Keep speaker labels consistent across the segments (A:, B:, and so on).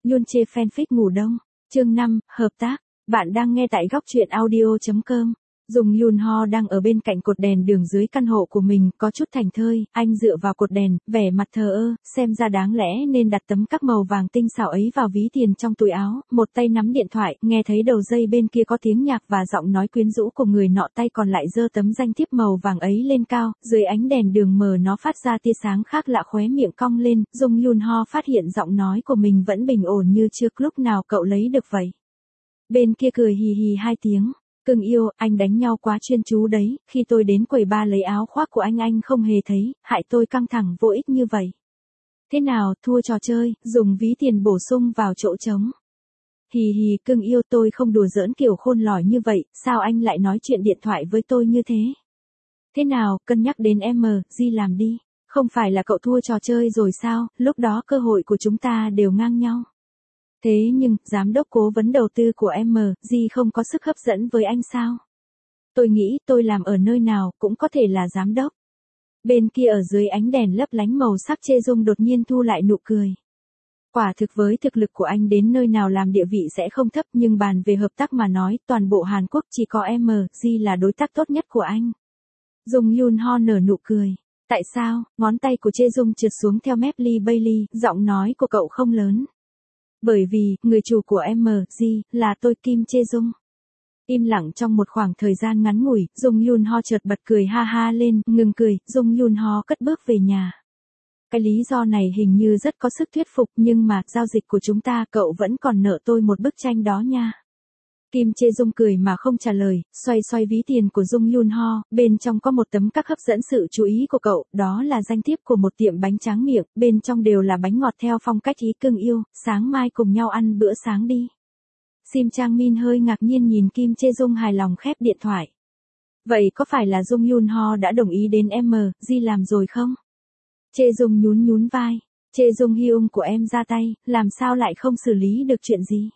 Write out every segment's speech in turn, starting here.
A: Yoon chê fanfic ngủ đông. Chương 5, hợp tác. Bạn đang nghe tại góc truyện audio.com. Dung Yoon Ho đang ở bên cạnh cột đèn đường dưới căn hộ của mình, có chút thảnh thơi, anh dựa vào cột đèn, vẻ mặt thờ ơ, xem ra đáng lẽ nên đặt tấm các màu vàng tinh xảo ấy vào ví tiền trong túi áo, một tay nắm điện thoại, nghe thấy đầu dây bên kia có tiếng nhạc và giọng nói quyến rũ của người nọ, tay còn lại giơ tấm danh thiếp màu vàng ấy lên cao, dưới ánh đèn đường mờ nó phát ra tia sáng khác lạ, khóe miệng cong lên, Dung Yoon Ho phát hiện giọng nói của mình vẫn bình ổn như trước, lúc nào cậu lấy được vậy? Bên kia cười hì hì 2 tiếng. Cưng yêu, anh đánh nhau quá chuyên chú đấy, khi tôi đến quầy bar lấy áo khoác của anh không hề thấy, hại tôi căng thẳng vô ích như vậy. Thế nào, thua trò chơi, dùng ví tiền bổ sung vào chỗ trống. Hì hì, cưng yêu, tôi không đùa giỡn kiểu khôn lỏi như vậy, sao anh lại nói chuyện điện thoại với tôi như thế? Thế nào, cân nhắc đến Di làm đi, không phải là cậu thua trò chơi rồi sao, lúc đó cơ hội của chúng ta đều ngang nhau. Thế nhưng, giám đốc cố vấn đầu tư của Di không có sức hấp dẫn với anh sao? Tôi nghĩ tôi làm ở nơi nào cũng có thể là giám đốc. Bên kia ở dưới ánh đèn lấp lánh màu sắc, Chê Dung đột nhiên thu lại nụ cười. Quả thực với thực lực của anh đến nơi nào làm địa vị sẽ không thấp, nhưng bàn về hợp tác mà nói, toàn bộ Hàn Quốc chỉ có Di là đối tác tốt nhất của anh. Dung Yoon Ho nở nụ cười. Tại sao? Ngón tay của Chê Dung trượt xuống theo mép ly Bailey, giọng nói của cậu không lớn. Bởi vì, người chủ của Di, là tôi, Kim Chê Dung. Im lặng trong một khoảng thời gian ngắn ngủi, Dung Yoon Ho chợt bật cười ha ha lên, ngừng cười, Dung Yoon Ho cất bước về nhà. Cái lý do này hình như rất có sức thuyết phục, nhưng mà, giao dịch của chúng ta, cậu vẫn còn nợ tôi một bức tranh đó nha. Kim Chê Dung cười mà không trả lời, xoay xoay ví tiền của Dung Yoon Ho, bên trong có một tấm các hấp dẫn sự chú ý của cậu, đó là danh thiếp của một tiệm bánh tráng miệng, bên trong đều là bánh ngọt theo phong cách ý cưng yêu, sáng mai cùng nhau ăn bữa sáng đi. Sim Chang Min hơi ngạc nhiên nhìn Kim Chê Dung hài lòng khép điện thoại. Vậy có phải là Dung Yoon Ho đã đồng ý đến Di làm rồi không? Chê Dung nhún nhún vai. Chê Dung Hyung của em ra tay, làm sao lại không xử lý được chuyện gì?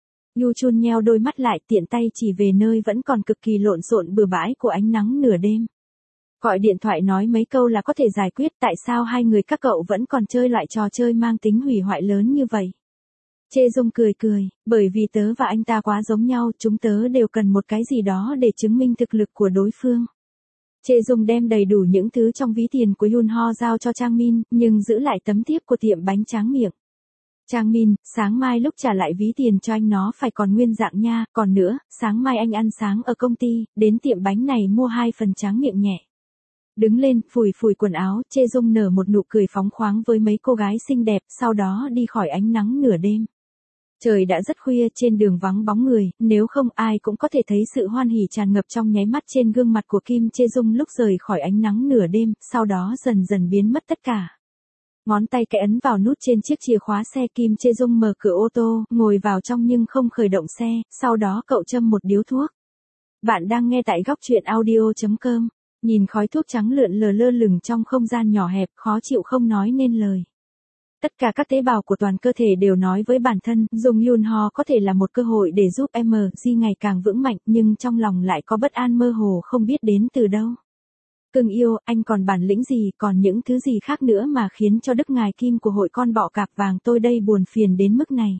A: Yu Chun nheo đôi mắt lại, tiện tay chỉ về nơi vẫn còn cực kỳ lộn xộn bừa bãi của ánh nắng nửa đêm. Gọi điện thoại nói mấy câu là có thể giải quyết, tại sao hai người các cậu vẫn còn chơi loại trò chơi mang tính hủy hoại lớn như vậy? Chê Dung cười cười, bởi vì tớ và anh ta quá giống nhau, chúng tớ đều cần một cái gì đó để chứng minh thực lực của đối phương. Chê Dung đem đầy đủ những thứ trong ví tiền của Yoon Ho giao cho Chang Min, nhưng giữ lại tấm thiếp của tiệm bánh tráng miệng. Chang Min, sáng mai lúc trả lại ví tiền cho anh nó phải còn nguyên dạng nha, còn nữa, sáng mai anh ăn sáng ở công ty, đến tiệm bánh này mua 2 phần tráng miệng nhẹ. Đứng lên, phủi phủi quần áo, Chê Dung nở một nụ cười phóng khoáng với mấy cô gái xinh đẹp, sau đó đi khỏi ánh nắng nửa đêm. Trời đã rất khuya, trên đường vắng bóng người, nếu không ai cũng có thể thấy sự hoan hỉ tràn ngập trong nháy mắt trên gương mặt của Kim Chê Dung lúc rời khỏi ánh nắng nửa đêm, sau đó dần dần biến mất tất cả. Ngón tay kẽ ấn vào nút trên chiếc chìa khóa xe, Kim Chê Dung mở cửa ô tô, ngồi vào trong nhưng không khởi động xe, sau đó cậu châm một điếu thuốc. Bạn đang nghe tại góc truyện audio.com, nhìn khói thuốc trắng lượn lờ lơ lửng trong không gian nhỏ hẹp, khó chịu không nói nên lời. Tất cả các tế bào của toàn cơ thể đều nói với bản thân, Dung Yoon Ho có thể là một cơ hội để giúp Di ngày càng vững mạnh, nhưng trong lòng lại có bất an mơ hồ không biết đến từ đâu. Cưng yêu, anh còn bản lĩnh gì, còn những thứ gì khác nữa mà khiến cho Đức Ngài Kim của hội con bọ cạp vàng tôi đây buồn phiền đến mức này.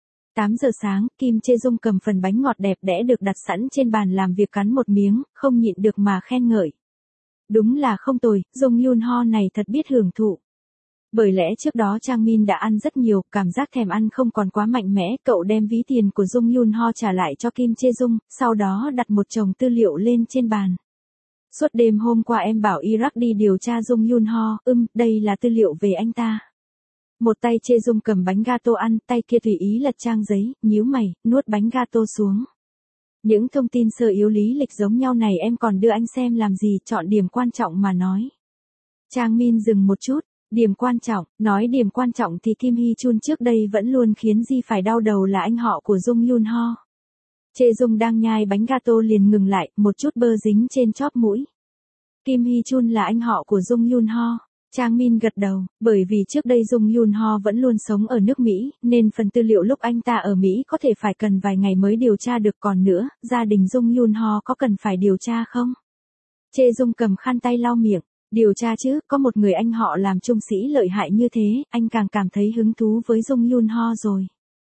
A: 8 giờ sáng, Kim Chê Dung cầm phần bánh ngọt đẹp đẽ được đặt sẵn trên bàn làm việc, cắn một miếng, không nhịn được mà khen ngợi. Đúng là không tồi, Dung Yoon Ho này thật biết hưởng thụ. Bởi lẽ trước đó Chang Min đã ăn rất nhiều, cảm giác thèm ăn không còn quá mạnh mẽ, cậu đem ví tiền của Dung Yoon Ho trả lại cho Kim Chê Dung, sau đó đặt một chồng tư liệu lên trên bàn. Suốt đêm hôm qua em bảo Iraq đi điều tra Dung Yoon Ho, đây là tư liệu về anh ta. Một tay Chê Dung cầm bánh gato ăn, tay kia tùy ý lật trang giấy, nhíu mày, nuốt bánh gato xuống. Những thông tin sơ yếu lý lịch giống nhau này em còn đưa anh xem làm gì, chọn điểm quan trọng mà nói. Chang Min dừng một chút. Điểm quan trọng, nói điểm quan trọng thì Kim Hee Chun trước đây vẫn luôn khiến Di phải đau đầu là anh họ của Dung Yoon Ho. Chê Dung đang nhai bánh gato liền ngừng lại, một chút bơ dính trên chóp mũi. Kim Hee Chun là anh họ của Dung Yoon Ho. Chang Min gật đầu, bởi vì trước đây Dung Yoon Ho vẫn luôn sống ở nước Mỹ, nên phần tư liệu lúc anh ta ở Mỹ có thể phải cần vài ngày mới điều tra được, còn nữa, gia đình Dung Yoon Ho có cần phải điều tra không? Chê Dung cầm khăn tay lau miệng. Điều tra chứ, có một người anh họ làm trung sĩ lợi hại như thế, anh càng cảm thấy hứng thú với Dung Yoon Ho rồi.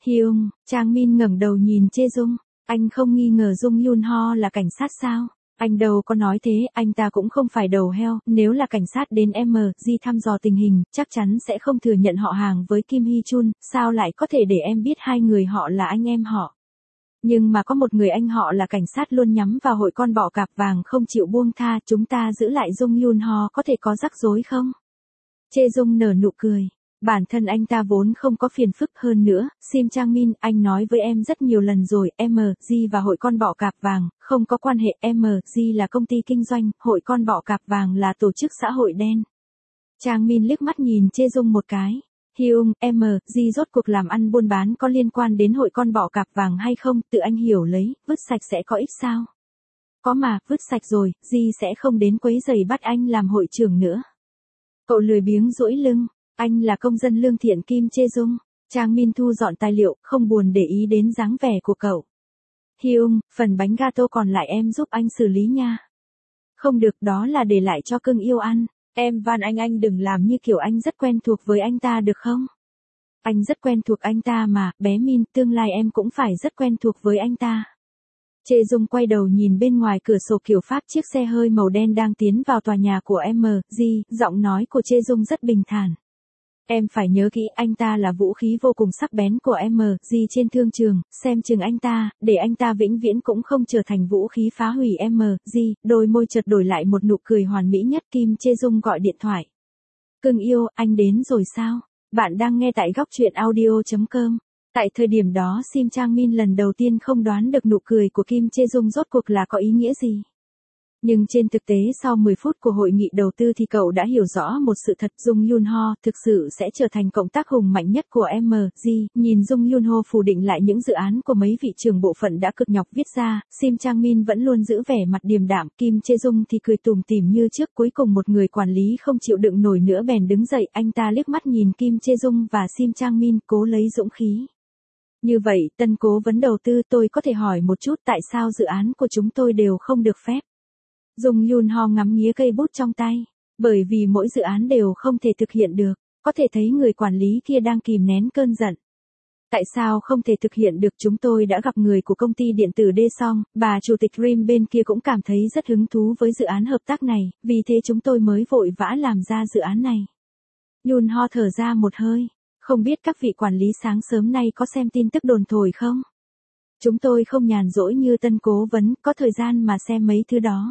A: Hyung, Trang Min ngẩng đầu nhìn Chê Dung. Anh không nghi ngờ Jung Yun Ho là cảnh sát sao? Anh đâu có nói thế, anh ta cũng không phải đầu heo, nếu là cảnh sát đến MG thăm dò tình hình, chắc chắn sẽ không thừa nhận họ hàng với Kim Hee Chun, sao lại có thể để em biết hai người họ là anh em họ. Nhưng mà có một người anh họ là cảnh sát luôn nhắm vào hội con bọ cạp vàng không chịu buông tha, chúng ta giữ lại Jung Yun Ho có thể có rắc rối không? Chê Dung nở nụ cười. Bản thân anh ta vốn không có phiền phức hơn nữa, Sim Chang Min, anh nói với em rất nhiều lần rồi, MG và hội con bọ cạp vàng, không có quan hệ, MG là công ty kinh doanh, hội con bọ cạp vàng là tổ chức xã hội đen. Chang Min liếc mắt nhìn Chê Dung một cái. Hyung, MG rốt cuộc làm ăn buôn bán có liên quan đến hội con bọ cạp vàng hay không, tự anh hiểu lấy, vứt sạch sẽ có ích sao? Có mà, vứt sạch rồi, Di sẽ không đến quấy rầy bắt anh làm hội trưởng nữa. Cậu lười biếng duỗi lưng. Anh là công dân lương thiện Kim Chê Dung. Trang Min thu dọn tài liệu, không buồn để ý đến dáng vẻ của cậu. Hyung, phần bánh gato còn lại em giúp anh xử lý nha. Không được, đó là để lại cho cưng yêu ăn. Em van anh đừng làm như kiểu anh rất quen thuộc với anh ta được không? Anh rất quen thuộc anh ta mà, bé Min, tương lai em cũng phải rất quen thuộc với anh ta. Chê Dung quay đầu nhìn bên ngoài cửa sổ kiểu Pháp, chiếc xe hơi màu đen đang tiến vào tòa nhà của MG, giọng nói của Chê Dung rất bình thản. Em phải nhớ kỹ, anh ta là vũ khí vô cùng sắc bén của MG trên thương trường, xem chừng anh ta, để anh ta vĩnh viễn cũng không trở thành vũ khí phá hủy MG. Đôi môi chợt đổi lại một nụ cười hoàn mỹ nhất. Kim Chê Dung gọi điện thoại. Cưng yêu, anh đến rồi sao? Bạn đang nghe tại góc truyện audio.com. Tại thời điểm đó Sim Chang Min lần đầu tiên không đoán được nụ cười của Kim Chê Dung rốt cuộc là có ý nghĩa gì. Nhưng trên thực tế sau 10 phút của hội nghị đầu tư thì cậu đã hiểu rõ một sự thật, Jung Yun Ho thực sự sẽ trở thành cộng tác hùng mạnh nhất của MG. Nhìn Jung Yun Ho phủ định lại những dự án của mấy vị trưởng bộ phận đã cực nhọc viết ra, Sim Chang Min vẫn luôn giữ vẻ mặt điềm đạm, Kim Chê Dung thì cười tủm tỉm như trước. Cuối cùng một người quản lý không chịu đựng nổi nữa bèn đứng dậy, anh ta liếc mắt nhìn Kim Chê Dung và Sim Chang Min, cố lấy dũng khí. Như vậy, tân cố vấn đầu tư, tôi có thể hỏi một chút tại sao dự án của chúng tôi đều không được phép? Jung Yun Ho ngắm nghía cây bút trong tay. Bởi vì mỗi dự án đều không thể thực hiện được, có thể thấy người quản lý kia đang kìm nén cơn giận. Tại sao không thể thực hiện được? Chúng tôi đã gặp người của công ty điện tử Daesung, bà chủ tịch Rim bên kia cũng cảm thấy rất hứng thú với dự án hợp tác này, vì thế chúng tôi mới vội vã làm ra dự án này. Yun Ho thở ra một hơi. Không biết các vị quản lý sáng sớm nay có xem tin tức đồn thổi không? Chúng tôi không nhàn rỗi như tân cố vấn, có thời gian mà xem mấy thứ đó.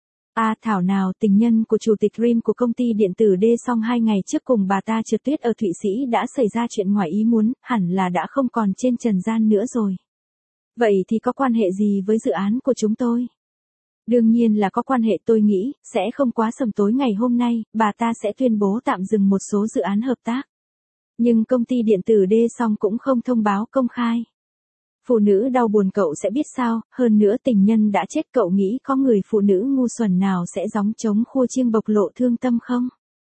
A: Thảo nào tình nhân của chủ tịch Rim của công ty điện tử Daesung 2 ngày trước cùng bà ta trượt tuyết ở Thụy Sĩ đã xảy ra chuyện ngoài ý muốn, hẳn là đã không còn trên trần gian nữa rồi. Vậy thì có quan hệ gì với dự án của chúng tôi? Đương nhiên là có quan hệ, tôi nghĩ, sẽ không quá sầm tối ngày hôm nay, bà ta sẽ tuyên bố tạm dừng một số dự án hợp tác. Nhưng công ty điện tử Daesung cũng không thông báo công khai. Phụ nữ đau buồn cậu sẽ biết sao, hơn nữa tình nhân đã chết, cậu nghĩ có người phụ nữ ngu xuẩn nào sẽ gióng trống khua chiêng bộc lộ thương tâm không?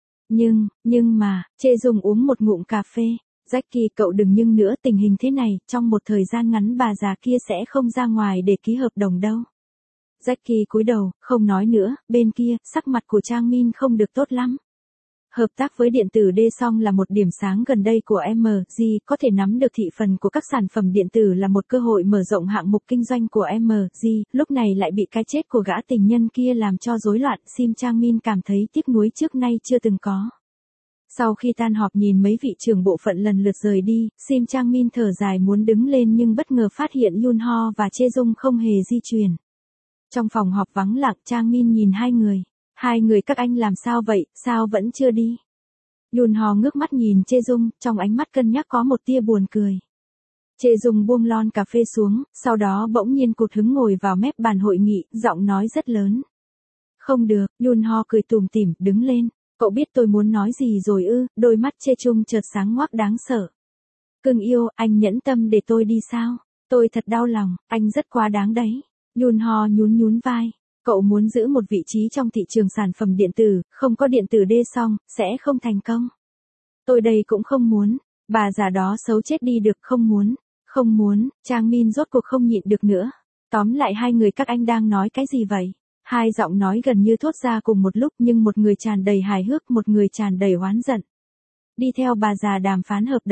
A: Nhưng mà, Chê Dung uống một ngụm cà phê. Jackie, cậu đừng nhưng nữa, tình hình thế này, trong một thời gian ngắn bà già kia sẽ không ra ngoài để ký hợp đồng đâu. Jackie cúi đầu, không nói nữa, bên kia, sắc mặt của Trang Min không được tốt lắm. Hợp tác với điện tử Daesung là một điểm sáng gần đây của MG, có thể nắm được thị phần của các sản phẩm điện tử là một cơ hội mở rộng hạng mục kinh doanh của MG, lúc này lại bị cái chết của gã tình nhân kia làm cho rối loạn, Sim Chang Min cảm thấy tiếc nuối trước nay chưa từng có. Sau khi tan họp nhìn mấy vị trưởng bộ phận lần lượt rời đi, Sim Chang Min thở dài muốn đứng lên nhưng bất ngờ phát hiện Yun Ho và Chê Dung không hề di chuyển. Trong phòng họp vắng lặng, Chang Min nhìn hai người. Hai người các anh làm sao vậy, sao vẫn chưa đi? Yun Ho ngước mắt nhìn Chê Dung, trong ánh mắt cân nhắc có một tia buồn cười. Chê Dung buông lon cà phê xuống, sau đó bỗng nhiên cụt hứng ngồi vào mép bàn hội nghị, giọng nói rất lớn. Không được, Yun Ho cười tủm tỉm, đứng lên. Cậu biết tôi muốn nói gì rồi ư? Đôi mắt Chê Chung chợt sáng ngoác đáng sợ. Cưng yêu, anh nhẫn tâm để tôi đi sao? Tôi thật đau lòng, anh rất quá đáng đấy. Yun Ho nhún vai. Cậu muốn giữ một vị trí trong thị trường sản phẩm điện tử, không có điện tử Daesung, sẽ không thành công. Tôi đây cũng không muốn, bà già đó xấu chết đi được, không muốn, Trang Min rốt cuộc không nhịn được nữa. Tóm lại hai người các anh đang nói cái gì vậy? Hai giọng nói gần như thốt ra cùng một lúc nhưng một người tràn đầy hài hước, một người tràn đầy oán giận. Đi theo bà già đàm phán hợp đồng.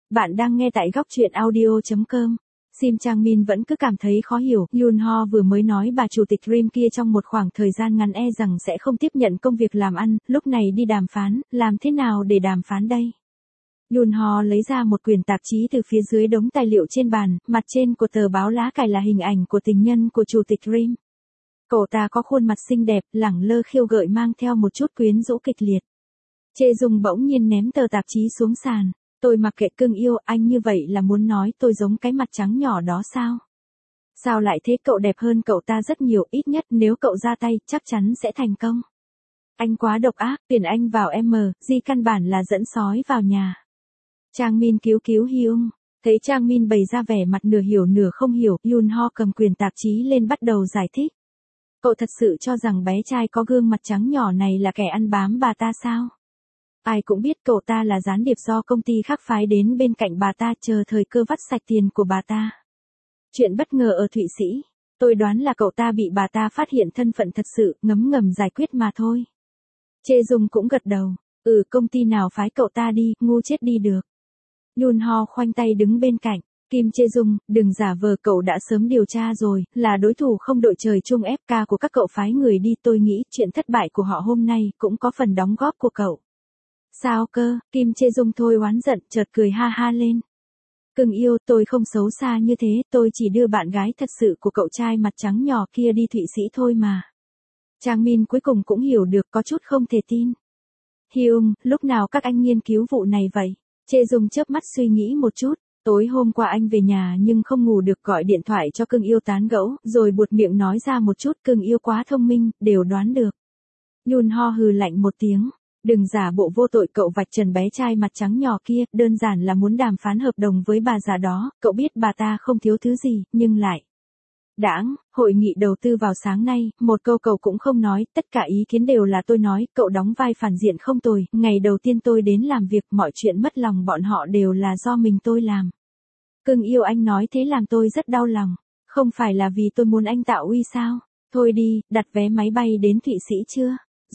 A: Bạn đang nghe tại góc truyện audio.com. Sim Chang Min vẫn cứ cảm thấy khó hiểu, Yoon Ho vừa mới nói bà chủ tịch Rim kia trong một khoảng thời gian ngắn rằng sẽ không tiếp nhận công việc làm ăn, lúc này đi đàm phán, làm thế nào để đàm phán đây? Yoon Ho lấy ra một quyển tạp chí từ phía dưới đống tài liệu trên bàn, mặt trên của tờ báo lá cải là hình ảnh của tình nhân của chủ tịch Rim. Cậu ta có khuôn mặt xinh đẹp, lẳng lơ khiêu gợi mang theo một chút quyến rũ kịch liệt. Chê Dung bỗng nhiên ném tờ tạp chí xuống sàn. Tôi mặc kệ cưng yêu, anh như vậy là muốn nói tôi giống cái mặt trắng nhỏ đó sao? Sao lại thế, cậu đẹp hơn cậu ta rất nhiều, ít nhất nếu cậu ra tay, chắc chắn sẽ thành công. Anh quá độc ác, tuyển anh vào Di căn bản là dẫn sói vào nhà. Chang Min cứu Hyung. Thấy Chang Min bày ra vẻ mặt nửa hiểu nửa không hiểu, Yoon Ho cầm quyển tạp chí lên bắt đầu giải thích. Cậu thật sự cho rằng bé trai có gương mặt trắng nhỏ này là kẻ ăn bám bà ta sao? Ai cũng biết cậu ta là gián điệp do công ty khác phái đến bên cạnh bà ta chờ thời cơ vắt sạch tiền của bà ta. Chuyện bất ngờ ở Thụy Sĩ, tôi đoán là cậu ta bị bà ta phát hiện thân phận thật sự, ngấm giải quyết mà thôi. Chê Dung cũng gật đầu, công ty nào phái cậu ta đi, ngu chết đi được. Yoon Ho khoanh tay đứng bên cạnh, Kim Chê Dung, đừng giả vờ, cậu đã sớm điều tra rồi, là đối thủ không đội trời chung FK của các cậu phái người đi, tôi nghĩ chuyện thất bại của họ hôm nay cũng có phần đóng góp của cậu. Sao cơ, Kim Chê Dung thôi oán giận, chợt cười ha ha lên. Cưng yêu, tôi không xấu xa như thế, tôi chỉ đưa bạn gái thật sự của cậu trai mặt trắng nhỏ kia đi Thụy Sĩ thôi mà. Chang Min cuối cùng cũng hiểu được, có chút không thể tin. Hyung, lúc nào các anh nghiên cứu vụ này vậy? Chê Dung chớp mắt suy nghĩ một chút. Tối hôm qua anh về nhà nhưng không ngủ được, gọi điện thoại cho cưng yêu tán gẫu, rồi buột miệng nói ra một chút, cưng yêu quá thông minh, đều đoán được. Yoon Ho hừ lạnh một tiếng. Đừng giả bộ vô tội, cậu vạch trần bé trai mặt trắng nhỏ kia, đơn giản là muốn đàm phán hợp đồng với bà già đó, cậu biết bà ta không thiếu thứ gì, nhưng lại. Đãng, hội nghị đầu tư vào sáng nay, một câu cậu cũng không nói, tất cả ý kiến đều là tôi nói, cậu đóng vai phản diện không tồi, ngày đầu tiên tôi đến làm việc, mọi chuyện mất lòng bọn họ đều là do mình tôi làm. Cưng yêu, anh nói thế làm tôi rất đau lòng, không phải là vì tôi muốn anh tạo uy sao? Thôi đi, đặt vé máy bay đến Thụy Sĩ chưa?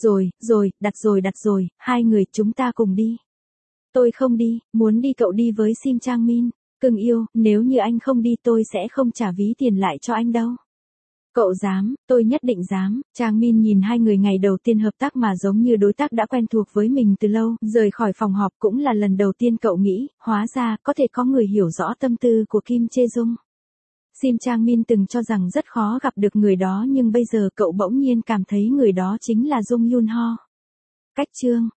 A: Đặt rồi, hai người chúng ta cùng đi. Tôi không đi, muốn đi cậu đi với Sim Chang Min. Cưng yêu, nếu như anh không đi tôi sẽ không trả ví tiền lại cho anh đâu. Cậu dám, tôi nhất định dám. Chang Min nhìn hai người ngày đầu tiên hợp tác mà giống như đối tác đã quen thuộc với mình từ lâu, rời khỏi phòng họp cũng là lần đầu tiên cậu nghĩ, hóa ra có thể có người hiểu rõ tâm tư của Kim Chê Dung. Sim Chang Min từng cho rằng rất khó gặp được người đó nhưng bây giờ cậu bỗng nhiên cảm thấy người đó chính là Dung Yoon Ho. Cách chương